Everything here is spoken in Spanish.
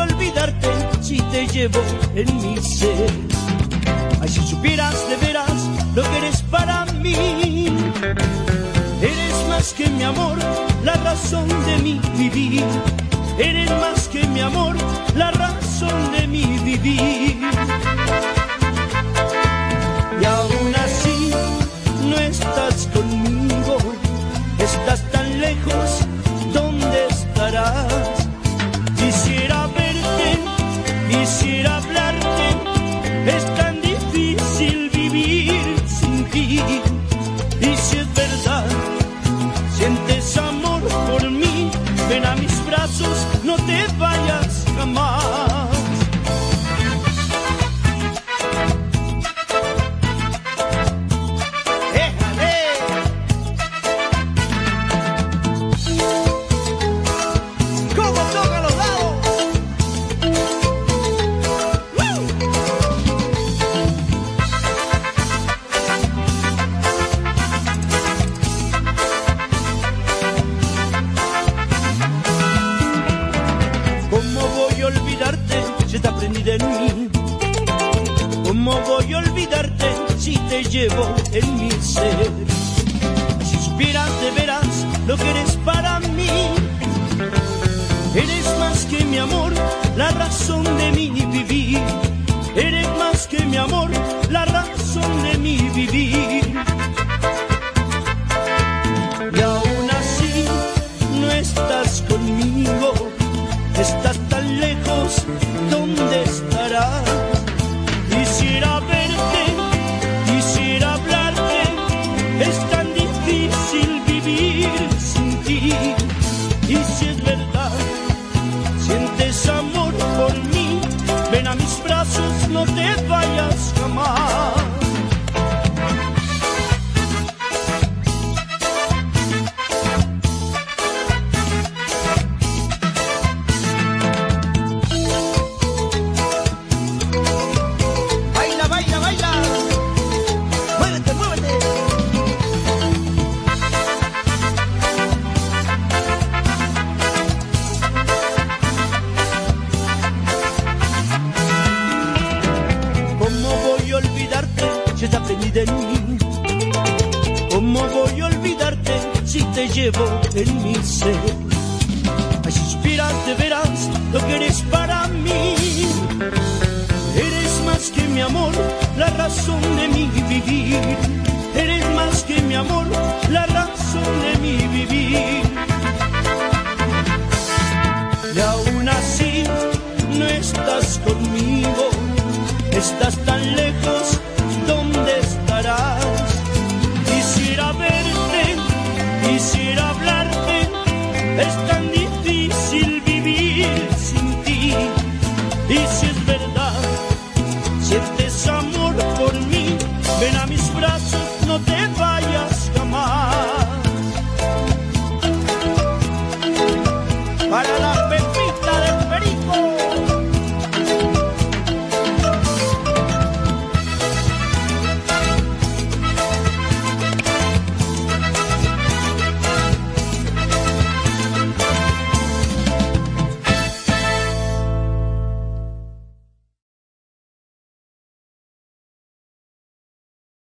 olvidarte si te llevo en mi ser. Ay, si supieras de veras lo que eres para mí. Eres más que mi amor, la razón de mi vivir. Eres más que mi amor, la razón de mi vivir. Y aún así no estás conmigo, estás tan lejos, ¿dónde estarás? Quisiera verte, quisiera hablarte, es tan difícil vivir sin ti. Y si es verdad, sientes amor por mí, ven a mis brazos, no te vayas jamás. ¿Cómo voy a olvidarte si te llevo en mi ser? Si supieras de veras lo que eres para mí. Eres más que mi amor, la razón de mi vivir. Eres más que mi amor, la razón de mi vivir. Y aún así no estás conmigo, estás tan lejos, ¿dónde estarás? Quisiera verte, quisiera hablarte, es tan difícil vivir sin ti. Y si es verdad, sientes amor por mí, ven a mis brazos, no te vayas jamás. Está prendida en mí. ¿Cómo voy a olvidarte si te llevo en mi ser? Ay, si supieras de veras lo que eres para mí. Eres más que mi amor, la razón de mi vivir. Eres más que mi amor, la razón de mi vivir. Y aún así no estás conmigo, estás tan lejos, ¿dónde estarás? Quisiera verte, quisiera hablarte, es tan difícil vivir sin ti. Y si